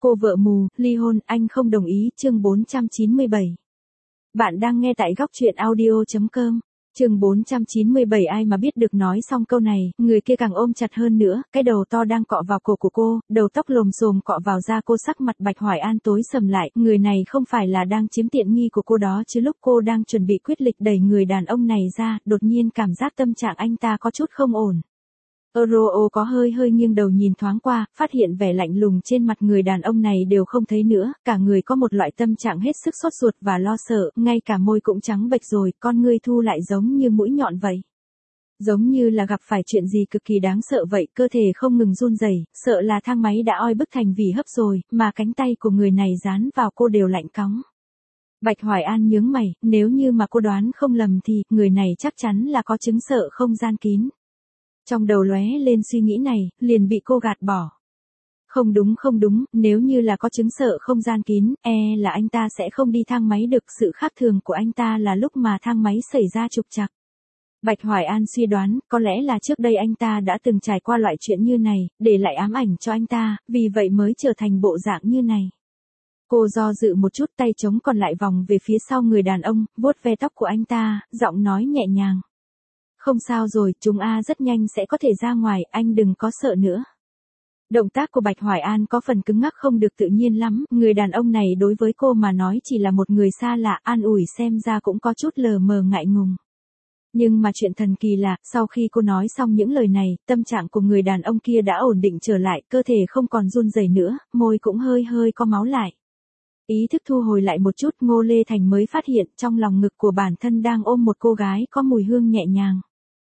Cô vợ mù, ly hôn, anh không đồng ý, chương 497. Bạn đang nghe tại góc truyện audio.com. Chương 497 ai mà biết được nói xong câu này, người kia càng ôm chặt hơn nữa, cái đầu to đang cọ vào cổ của cô, đầu tóc lồm xồm cọ vào da cô, sắc mặt Bạch Hoài An tối sầm lại, người này không phải là đang chiếm tiện nghi của cô đó chứ. Lúc cô đang chuẩn bị quyết liệt đẩy người đàn ông này ra, đột nhiên cảm giác tâm trạng anh ta có chút không ổn. Euro có hơi nghiêng đầu nhìn thoáng qua, phát hiện vẻ lạnh lùng trên mặt người đàn ông này đều không thấy nữa, cả người có một loại tâm trạng hết sức sốt ruột và lo sợ, ngay cả môi cũng trắng bệch rồi, con ngươi thu lại giống như mũi nhọn vậy. Giống như là gặp phải chuyện gì cực kỳ đáng sợ vậy, cơ thể không ngừng run rẩy, sợ là thang máy đã oi bức thành vỉ hấp rồi, mà cánh tay của người này dán vào cô đều lạnh cóng. Bạch Hoài An nhướng mày, nếu như mà cô đoán không lầm thì, người này chắc chắn là có chứng sợ không gian kín. Trong đầu lóe lên suy nghĩ này, liền bị cô gạt bỏ. Không đúng, nếu như là có chứng sợ không gian kín, là anh ta sẽ không đi thang máy được, sự khác thường của anh ta là lúc mà thang máy xảy ra trục trặc. Bạch Hoài An suy đoán, có lẽ là trước đây anh ta đã từng trải qua loại chuyện như này, để lại ám ảnh cho anh ta, vì vậy mới trở thành bộ dạng như này. Cô do dự một chút, tay trống còn lại vòng về phía sau người đàn ông, vuốt ve tóc của anh ta, giọng nói nhẹ nhàng. Không sao rồi, chúng rất nhanh sẽ có thể ra ngoài, anh đừng có sợ nữa. Động tác của Bạch Hoài An có phần cứng ngắc không được tự nhiên lắm, người đàn ông này đối với cô mà nói chỉ là một người xa lạ, an ủi xem ra cũng có chút lờ mờ ngại ngùng. Nhưng mà chuyện thần kỳ là, sau khi cô nói xong những lời này, tâm trạng của người đàn ông kia đã ổn định trở lại, cơ thể không còn run rẩy nữa, môi cũng hơi có máu lại. Ý thức thu hồi lại một chút, Ngô Lê Thành mới phát hiện trong lòng ngực của bản thân đang ôm một cô gái có mùi hương nhẹ nhàng.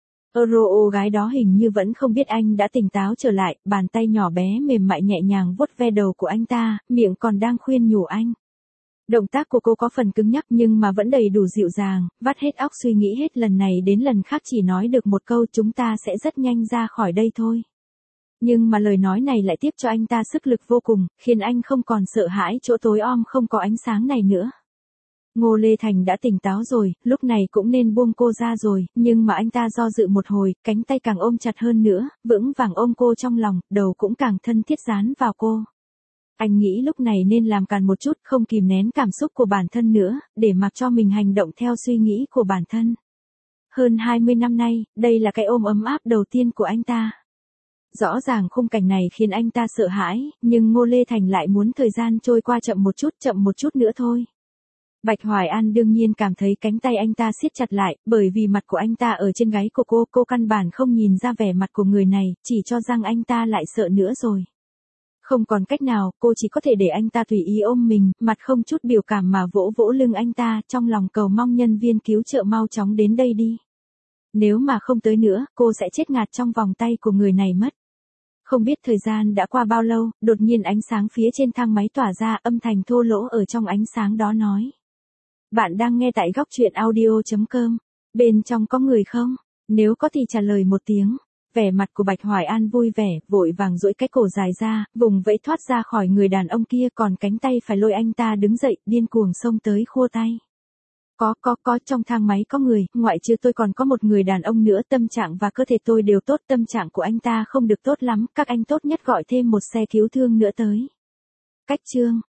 Gái đó hình như vẫn không biết anh đã tỉnh táo trở lại, bàn tay nhỏ bé mềm mại nhẹ nhàng vuốt ve đầu của anh ta, miệng còn đang khuyên nhủ anh. Động tác của cô có phần cứng nhắc nhưng mà vẫn đầy đủ dịu dàng, vắt hết óc suy nghĩ hết lần này đến lần khác chỉ nói được một câu, chúng ta sẽ rất nhanh ra khỏi đây thôi. Nhưng mà lời nói này lại tiếp cho anh ta sức lực vô cùng, khiến anh không còn sợ hãi chỗ tối om không có ánh sáng này nữa. Ngô Lê Thành đã tỉnh táo rồi, lúc này cũng nên buông cô ra rồi, nhưng mà anh ta do dự một hồi, cánh tay càng ôm chặt hơn nữa, vững vàng ôm cô trong lòng, đầu cũng càng thân thiết dán vào cô. Anh nghĩ lúc này nên làm càn một chút, không kìm nén cảm xúc của bản thân nữa, để mặc cho mình hành động theo suy nghĩ của bản thân. Hơn 20 năm nay, đây là cái ôm ấm áp đầu tiên của anh ta. Rõ ràng khung cảnh này khiến anh ta sợ hãi, nhưng Ngô Lê Thành lại muốn thời gian trôi qua chậm một chút nữa thôi. Bạch Hoài An đương nhiên cảm thấy cánh tay anh ta siết chặt lại, bởi vì mặt của anh ta ở trên gáy của cô căn bản không nhìn ra vẻ mặt của người này, chỉ cho rằng anh ta lại sợ nữa rồi. Không còn cách nào, cô chỉ có thể để anh ta tùy ý ôm mình, mặt không chút biểu cảm mà vỗ lưng anh ta, trong lòng cầu mong nhân viên cứu trợ mau chóng đến đây đi. Nếu mà không tới nữa, cô sẽ chết ngạt trong vòng tay của người này mất. Không biết thời gian đã qua bao lâu, đột nhiên ánh sáng phía trên thang máy tỏa ra, âm thanh thô lỗ ở trong ánh sáng đó nói. Bạn đang nghe tại góc truyện audio.com. Bên trong có người không? Nếu có thì trả lời một tiếng. Vẻ mặt của Bạch Hoài An vui vẻ, vội vàng duỗi cái cổ dài ra, vùng vẫy thoát ra khỏi người đàn ông kia, còn cánh tay phải lôi anh ta đứng dậy, điên cuồng xông tới khua tay. Có, trong thang máy có người, ngoại trừ tôi còn có một người đàn ông nữa, tâm trạng và cơ thể tôi đều tốt, tâm trạng của anh ta không được tốt lắm, các anh tốt nhất gọi thêm một xe cứu thương nữa tới. Cách chương